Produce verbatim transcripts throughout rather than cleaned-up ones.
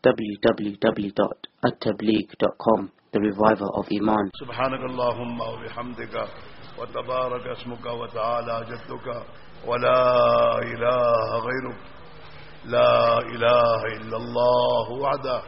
w w w dot at tabligh dot com, the reviver of Iman. سبحانك اللهم وبحمدك وتبارك اسمك وتعالى جدك ولا إله غيرك لا إله إلا الله وحده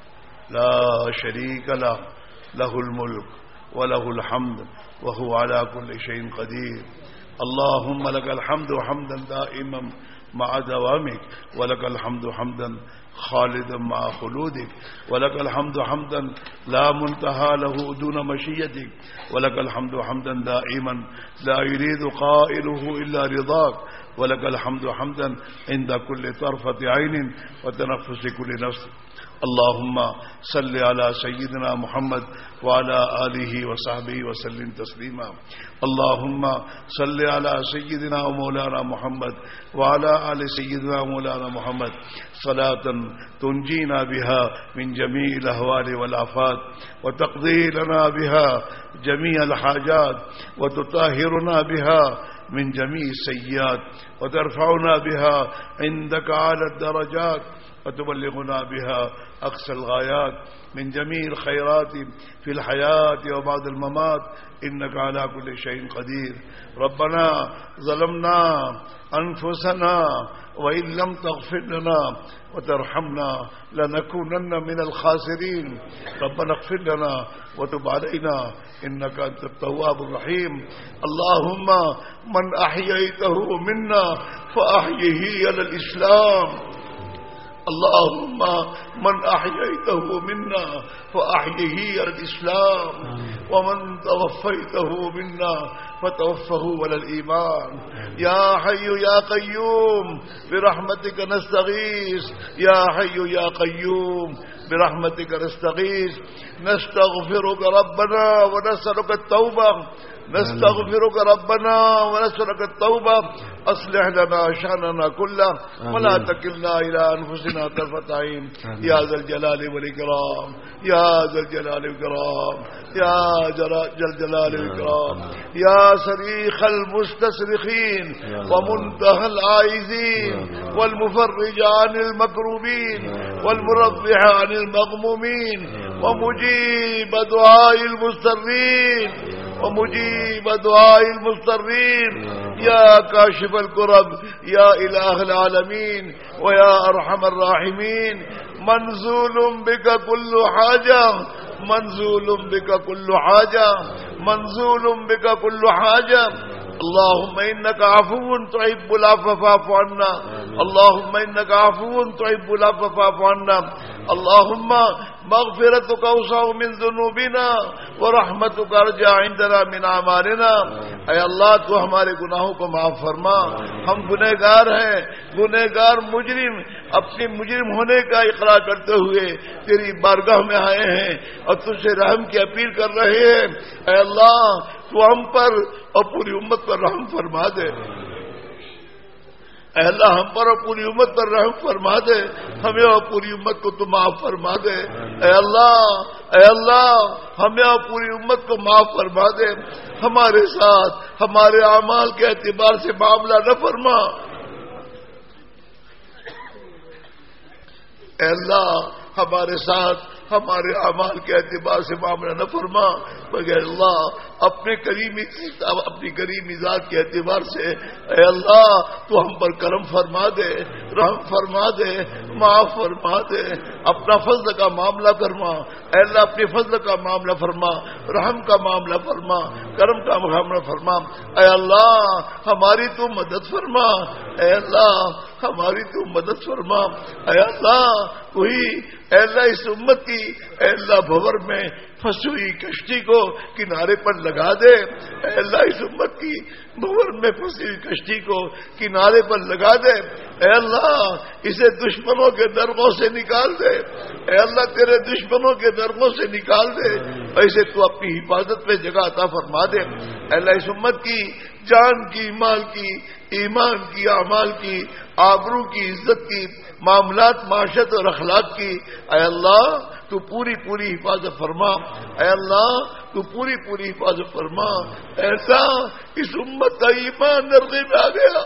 لا شريك له له الملك وله الحمد وهو على كل شيء قدير. اللهم لك الحمد حمدا دائما مع دوامك، ولك الحمد حمدا خالدا مع خلودك، ولك الحمد حمدا لا منتهى له دون مشيتك، ولك الحمد حمدا دائما لا يريد قائله إلا رضاك، ولك الحمد حمدا عند كل طرفة عين وتنفس كل نفس. اللهم صل على سيدنا محمد وعلى آله وصحبه وسلم تسليما. اللهم صل على سيدنا ومولانا محمد وعلى آل سيدنا ومولانا محمد صلاة تنجينا بها من جميع الأهوال والآفات، وتقضي لنا بها جميع الحاجات، وتطهرنا بها من جميع السيئات، وترفعنا بها عندك على الدرجات، وتبلغنا بها أقصى الغايات من جميع الخيرات في الحياة وبعد الممات، إنك على كل شيء قدير. ربنا ظلمنا أنفسنا وإن لم تغفر لنا وترحمنا لنكونن من الخاسرين. ربنا اغفر لنا وتب علينا إنك أنت التواب الرحيم. اللهم من أحييته منا فأحيه على الإسلام. اللهم من أحييته منا فأحيه على الإسلام، ومن توفيته منا فتوفه على الإيمان. يا حي يا قيوم برحمتك نستغيث، يا حي يا قيوم برحمتك نستغيث. نستغفرك ربنا ونسألك التوبة، نستغفرك ربنا ونسألك التوبة. أصلح لنا شأننا كله ولا تكلنا إلى أنفسنا طرفة عين. يا ذا الجلال والإكرام، يا ذا الجلال والإكرام، يا ذا الجلال والإكرام، يا صريخ المستصرخين ومنتهى العائزين، والمفرج عن المكروبين، والمربح عن المغمومين، ومجيب دعاء المضطرين، ومجيب دعاء المضطرين. يا كاشف الكرب، يا إله العالمين ويا أرحم الراحمين. منزول بك كل حاجة، منزول بك كل حاجة، منزول بك كل حاجة. اللهم إنك عفو تحب العفو فاعف عنا، اللهم إنك عفو تحب العفو فاعف عنا. اللهم مغفرتك أوسع من ذنوبنا ورحمتك أرجى عندنا من أعمالنا. اے اللہ تو ہمارے گناہوں کو معاف فرما. ہم گنہگار ہیں، گنہگار مجرم، اپنی مجرم ہونے کا اقرار کرتے ہوئے تیری بارگاہ میں آئے ہیں اور تجھ سے رحم کی اپیل کر رہے ہیں. اے اللہ تو ہم پر اور پوری امت پر رحم فرما دے. اے اللہ ہم پر اور پوری امت پر رحم فرما دے، ہمیں اور پوری امت کو تو معاف فرما دے. اے اللہ اے اللہ ہمیں اور پوری امت کو معاف فرما دے. ہمارے ساتھ ہمارے اعمال کے اعتبار سے معاملہ نہ فرما. اے اللہ ہمارے ساتھ ہمارے اعمال کے اعتبار سے معاملہ نہ فرما، مگر اللہ اپنے کریمی اپنی کریمی ذات کے اعتبار سے اے اللہ تو ہم پر کرم فرما دے، رحم فرما دے، معاف فرما دے. اپنا فضل کا معاملہ فرما. اے اللہ اپنے فضل کا معاملہ فرما، رحم کا معاملہ فرما، کرم کا معاملہ فرما. اے اللہ ہماری تو مدد فرما. اے اللہ ہماری تو مدد فرما. اے اللہ کوئی اے اللہ اس امت کی اے اللہ بھور میں پھنسی ہوئی کشتی کو کنارے پر لگا دے. اے اللہ اس امت کی بھور میں پھنسی ہوئی کشتی کو کنارے پر لگا دے. اے اللہ اسے دشمنوں کے درگوں سے نکال دے. اے اللہ تیرے دشمنوں کے درگوں سے نکال دے. ایسے تو اپنی حفاظت میں جگہ عطا فرما دے. اے اللہ اس امت کی جان کی، مال کی، ایمان کی، اعمال کی، آبرو کی، عزت کی، معاملات، معاشرت اور اخلاق کی اے اللہ تو پوری پوری حفاظت فرما. اے اللہ تو پوری پوری حفاظت فرما. ایسا اس امت کا ایمان نرغے میں آ گیا.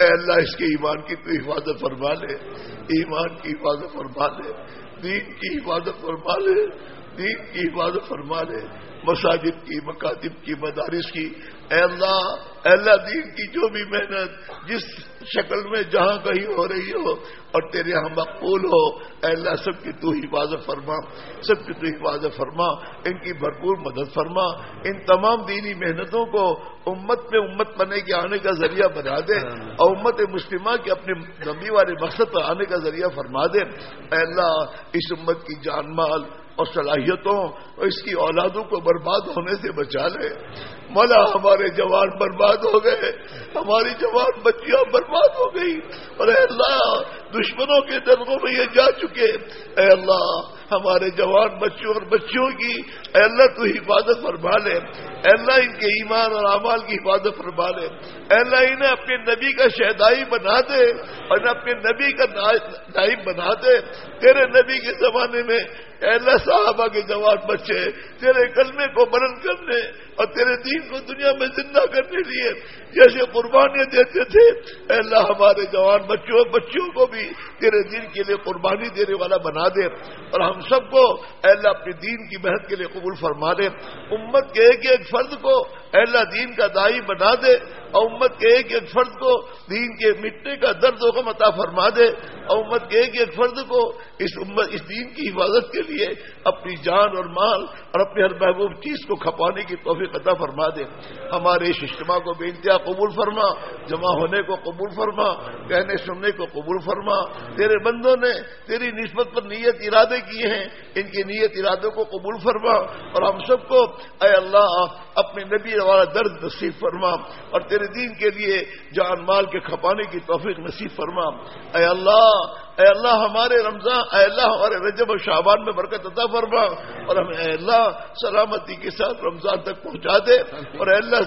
اے اللہ اس کے ایمان کی تو حفاظت فرما لے، ایمان کی حفاظت فرما لے، دین کی حفاظت فرما لے، دین کی حفاظت فرما لے، مساجد کی، مکاتب کی، مدارس کی، اے اللہ اے اللہ دین کی جو بھی محنت جس شکل میں جہاں کہیں ہو رہی ہو اور تیرے ہاں مقبول ہو، اے اللہ سب کی تو حفاظت فرما، سب کی تو حفاظت فرما، ان کی بھرپور مدد فرما، ان تمام دینی محنتوں کو امت میں امت بنے کے آنے کا ذریعہ بنا دے اور امت مسلمہ کے اپنے نبی والے مقصد پر آنے کا ذریعہ فرما دے۔ اے اللہ اس امت کی جان مال اور صلاحیتوں اور اس کی اولادوں کو برباد ہونے سے بچا لے۔ مولا ہمارے جوان برباد ہو گئے، ہماری جوان بچیاں برباد ہو گئی، اور اے اللہ دشمنوں کے دلوں میں یہ جا چکے، اے اللہ ہمارے جوان بچوں اور بچیوں کی اے اللہ تو حفاظت فرما لے، اے اللہ ان کے ایمان اور اعمال کی حفاظت فرما لے، اے اللہ انہیں اپنے نبی کا شہدائی بنا دے اور انہیں اپنے نبی کا نائب بنا دے۔ تیرے نبی کے زمانے میں اے اللہ صحابہ کے جوان بچے تیرے کلمے کو بلند کرنے اور تیرے دین کو دنیا میں زندہ کرنے لیے جیسے قربانیاں دیتے تھے، اے اللہ ہمارے جوان بچوں بچیوں کو بھی تیرے دین کے لیے قربانی دینے والا بنا دے، اور ہم سب کو اے اللہ اپنے دین کی محنت کے لیے قبول فرما دے۔ امت کے ایک ایک فرد کو اے اللہ دین کا داعی بنا دے اور امت کے ایک ایک فرد کو دین کے مٹنے کا درد و غم عطا فرما دے، اور امت کے ایک ایک فرد کو اس امت اس دین کی حفاظت کے لیے اپنی جان اور مال اور اپنے ہر محبوب چیز کو کھپانے کی توفیق عطا فرما دے۔ ہمارے اس اجتماع کو بے انتہا قبول فرما، جمع ہونے کو قبول فرما، کہنے سننے کو قبول فرما۔ تیرے بندوں نے تیری نسبت پر نیت ارادے کیے ہیں، ان کی نیت ارادوں کو قبول فرما، اور ہم سب کو اے اللہ اپنے نبی والا درد نصیب فرما، اور تیرے دین کے لیے جان مال کے کھپانے کی توفیق نصیب فرما۔ اے اللہ اے اللہ ہمارے رمضان اے اللہ ہمارے رجب و شعبان میں برکت عطا فرما، اور ہمیں اے اللہ سلامتی کے ساتھ رمضان تک پہنچا دے، اور اے اللہ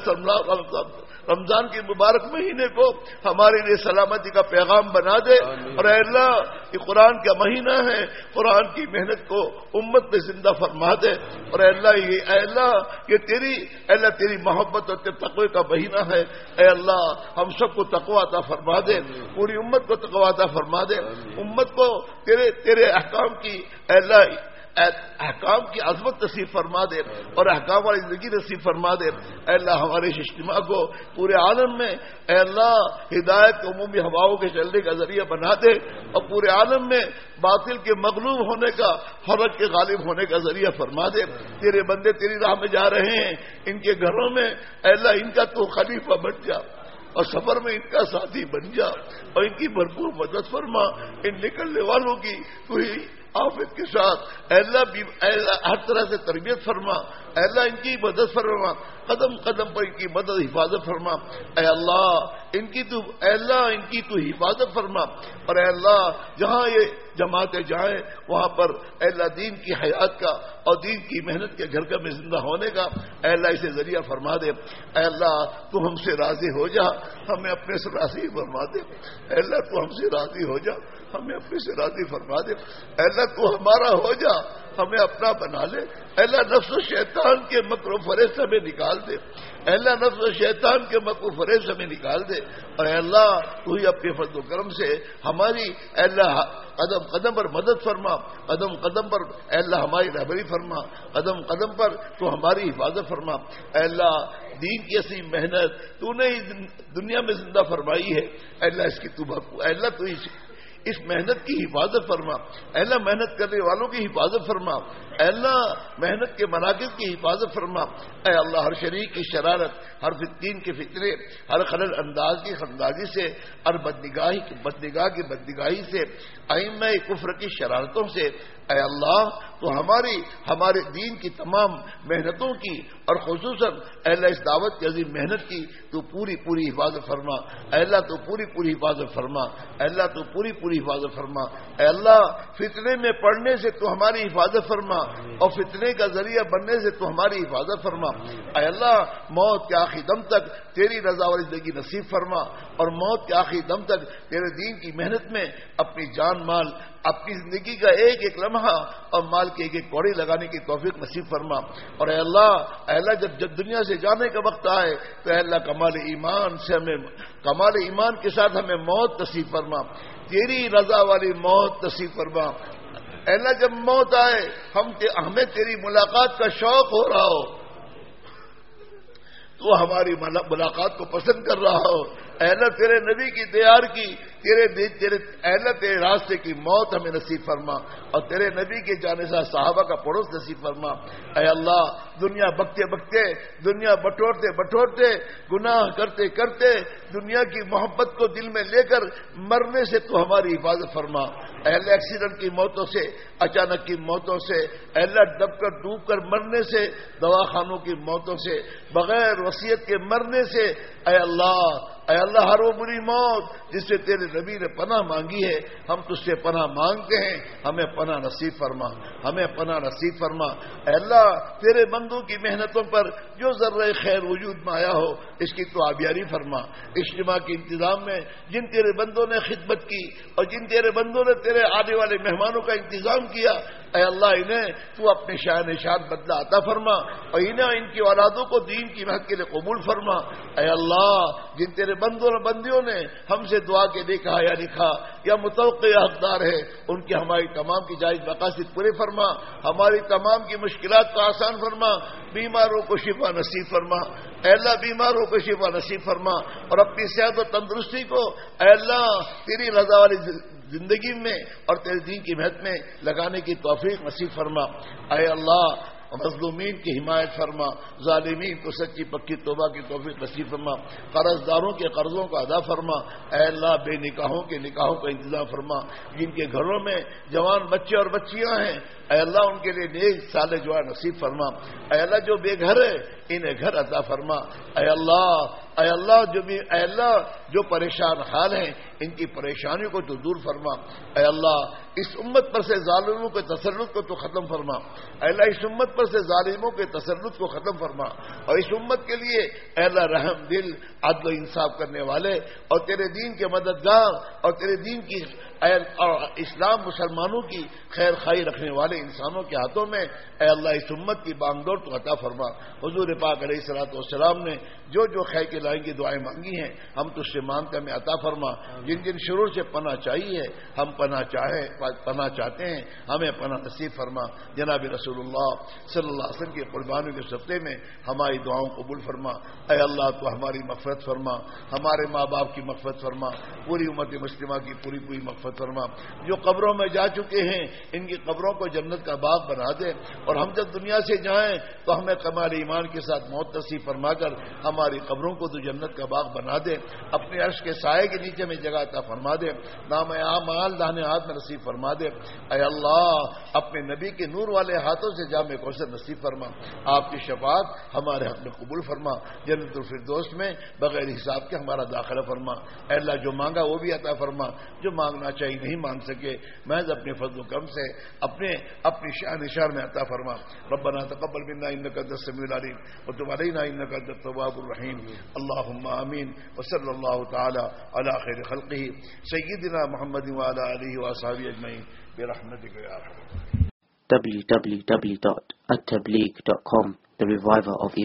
رمضان کے مبارک مہینے کو ہمارے لیے سلامتی کا پیغام بنا دے، اور اے اللہ یہ قرآن کا مہینہ ہے، قرآن کی محنت کو امت میں زندہ فرما دے، اور اے اللہ یہ اے اللہ یہ تیری اے اللہ تیری محبت اور تیرے تقوی کا مہینہ ہے، اے اللہ ہم سب کو تقوی عطا فرما دے، پوری امت کو تقوی عطا فرما دے، امت کو تیرے تیرے احکام کی اے اللہ احکام کی عظمت نصیب فرما دے اور احکام والی زندگی نصیب فرما دے۔ اے اللہ ہمارے اس اجتماع کو پورے عالم میں اے اللہ ہدایت کو عمومی ہواؤں کے چلنے کا ذریعہ بنا دے، اور پورے عالم میں باطل کے مغلوب ہونے کا، حق کے غالب ہونے کا ذریعہ فرما دے۔ تیرے بندے تیری راہ میں جا رہے ہیں، ان کے گھروں میں اے اللہ ان کا تو خلیفہ بن جا، اور سفر میں ان کا ساتھی بن جا، اور ان کی بھرپور مدد فرما، ان نکلنے والوں کی تو ہی آفت کے ساتھ اے اللہ اے اللہ ہر طرح سے تربیت فرما، اے اللہ ان کی مدد فرما، قدم قدم پر ان کی مدد حفاظت فرما، اے اللہ ان کی تو اے اللہ ان کی تو حفاظت فرما، اور اے اللہ جہاں یہ جماعتیں جائیں وہاں پر اے اللہ دین کی حیات کا اور دین کی محنت کے گھر کا میں زندہ ہونے کا اے اللہ اسے ذریعہ فرما دے۔ اے اللہ تو ہم سے راضی ہو جا، ہمیں اپنے سے راضی فرما دے، اے اللہ تو ہم سے راضی ہو جا، ہمیں اپنے سے راضی فرما دے، اے اللہ تو ہمارا ہو جا، ہمیں اپنا بنا لے، اے اللہ نفس و شیطان کے مکر و فریب سے ہمیں نکال دے، اے اللہ نفس و شیطان کے مکر و فریب سے ہمیں نکال دے، اور اے اللہ تو ہی اپنے فضل و کرم سے ہماری اے اللہ قدم قدم پر مدد فرما، قدم قدم پر اے اللہ ہماری رہبری فرما، قدم قدم پر تو ہماری حفاظت فرما، اے اللہ دین کی ایسی محنت تو نے دنیا میں زندہ فرمائی ہے، اے اللہ اس کی تو اے اللہ تو اس محنت کی حفاظت فرما، اے اللہ محنت کرنے والوں کی حفاظت فرما، اے اللہ محنت کے مراکز کی حفاظت فرما، اے اللہ ہر شریک کی شرارت، ہر فتین کے فطرے، ہر خلل انداز کی خندازی سے، ہر بدنگاہی کی بدنگاہ کی بدنگاہی سے، ائمہ کفر کی شرارتوں سے، اے اللہ تو ہماری ہمارے دین کی تمام محنتوں کی اور خصوصاً اے اللہ اس دعوت کی عظیم محنت کی تو پوری پوری حفاظت فرما، اے اللہ تو پوری پوری حفاظت فرما، اے اللہ تو پوری پوری حفاظت فرما. اے اللہ فتنے میں پڑنے سے تو ہماری حفاظت فرما اور فتنے کا ذریعہ بننے سے تو ہماری حفاظت فرما. اے اللہ موت کے آخری دم تک تیری رضا والی زندگی نصیب فرما اور موت کے آخری دم تک تیرے دین کی محنت میں اپنی جان مال اپنی زندگی کا ایک ایک لمحہ اور مال کے ایک ایک کوڑی لگانے کی توفیق نصیب فرما. اور اے اللہ اے اللہ جب جب دنیا سے جانے کا وقت آئے تو اے اللہ کمال ایمان سے ہمیں کمال ایمان کے ساتھ ہمیں موت نصیب فرما, تیری رضا والی موت نصیب فرما. اے اللہ جب موت آئے ہم ہمیں تیری ملاقات کا شوق ہو رہا ہو, تو ہماری ملاقات کو پسند کر رہا ہو. اے اللہ تیرے نبی کی دیار کی تیرے تیرے اے اللہ تیرے راستے کی موت ہمیں نصیب فرما اور تیرے نبی کے جانشین صحابہ کا پڑوس نصیب فرما. اے اللہ دنیا بکتے بکتے دنیا بٹورتے بٹورتے گناہ کرتے کرتے دنیا کی محبت کو دل میں لے کر مرنے سے تو ہماری حفاظت فرما. اے اللہ ایکسیڈنٹ کی موتوں سے, اچانک کی موتوں سے, اے اللہ دب کر ڈوب کر مرنے سے, دواخانوں کی موتوں سے, بغیر وصیت کے مرنے سے, اے اللہ اے اللہ ہر وہ بری موت جس سے تیرے نبی نے پناہ مانگی ہے ہم تجھ سے پناہ مانگتے ہیں, ہمیں پناہ نصیب فرما, ہمیں پناہ نصیب فرما. اے اللہ تیرے بندوں کی محنتوں پر جو ذرہ خیر وجود میں آیا ہو اس کی تو آبیاری فرما. اجتماع کے انتظام میں جن تیرے بندوں نے خدمت کی اور جن تیرے بندوں نے تیرے آنے والے مہمانوں کا انتظام کیا, اے اللہ انہیں تو اپنے شان نشان بدلہ عطا فرما اور انہیں ان کی اولادوں کو دین کی محنت کے لیے قبول فرما. اے اللہ جن تیرے بندوں اور بندیوں نے ہم سے دعا کے لیے کہا یا لکھا یا متوقع یا حقدار ہے ان کی ہماری تمام کی جائز مقاصد پورے فرما, ہماری تمام کی مشکلات کو آسان فرما, بیماروں کو شفا نصیب فرما. اے اللہ بیماروں کو شفا نصیب فرما اور اپنی صحت و تندرستی کو اے اللہ تیری رضا والی زندگی میں اور تیرے دین کی محنت میں لگانے کی توفیق نصیب فرما. اے اللہ مظلومین کی حمایت فرما, ظالمین کو سچی پکی توبہ کی توفیق نصیب فرما, قرض داروں کے قرضوں کو ادا فرما. اے اللہ بے نکاحوں کے نکاحوں کا انتظام فرما, جن کے گھروں میں جوان بچے اور بچیاں ہیں اے اللہ ان کے لیے نیک سال جوان نصیب فرما. اے اللہ جو بے گھر ہے انہیں گھر عطا فرما. اے اللہ اے اللہ جو بھی اے اللہ جو پریشان حال ہیں ان کی پریشانیوں کو تو دور فرما. اے اللہ اس امت پر سے ظالموں کے تسلط کو تو ختم فرما. اے اللہ اس امت پر سے ظالموں کے تسلط کو ختم فرما اور اس امت کے لیے اے اللہ رحم دل عدل و انصاف کرنے والے اور تیرے دین کے مددگار اور تیرے دین کی اور اسلام مسلمانوں کی خیر خائی رکھنے والے انسانوں کے ہاتھوں میں اے اللہ اس امت کی بانگڈور تو عطا فرما. حضور پاک علیہ الصلوۃ والسلام نے جو جو خیر کے لائیں کی دعائیں مانگی ہیں ہم تجھ سے مانگتے ہمیں عطا فرما. جن جن شرور سے پناہ چاہیے ہم پناہ چاہے پناہ چاہتے ہیں ہمیں پناہ نصیب فرما. جناب رسول اللہ صلی اللہ علیہ وسلم کی قربانیوں کے صدقے میں ہماری دعاؤں قبول فرما. اے اللہ تو ہماری مغفرت فرما, ہمارے ماں باپ کی مغفرت فرما, پوری امت مسلمہ کی پوری پوری مغفرت فرما. جو قبروں میں جا چکے ہیں ان کی قبروں کو جنت کا باغ بنا دے اور ہم جب دنیا سے جائیں تو ہمیں کمال ایمان کے ساتھ موت نصیب فرما کر ہماری قبروں کو تو جنت کا باغ بنا دے. اپنے عرش کے سائے کے نیچے میں جگہ عطا فرما دے. نام اعمال داہنے ہاتھ میں نصیب فرما دے. اے اللہ اپنے نبی کے نور والے ہاتھوں سے جامع کوثر نصیب فرما. آپ کی شفاعت ہمارے حق میں قبول فرما. جنت الفردوس میں بغیر حساب کے ہمارا داخلہ فرما. اے اللہ جو مانگا وہ بھی عطا فرما, جو مانگنا چاہیے نہیں مانگ سکے محض اپنے فضل و کرم سے اپنے اپنی شان نشان میں عطا فرما. ربنا تقبل منا انك انت السميع العليم وتب علينا انك انت التواب الرحيم. اللهم امين وصلى الله تعالى على خير خلقه سيدنا محمد وعلى اله واصحابه اجمعين برحمتك يا ارحم. w w w dot at tabligh dot com, the reviver of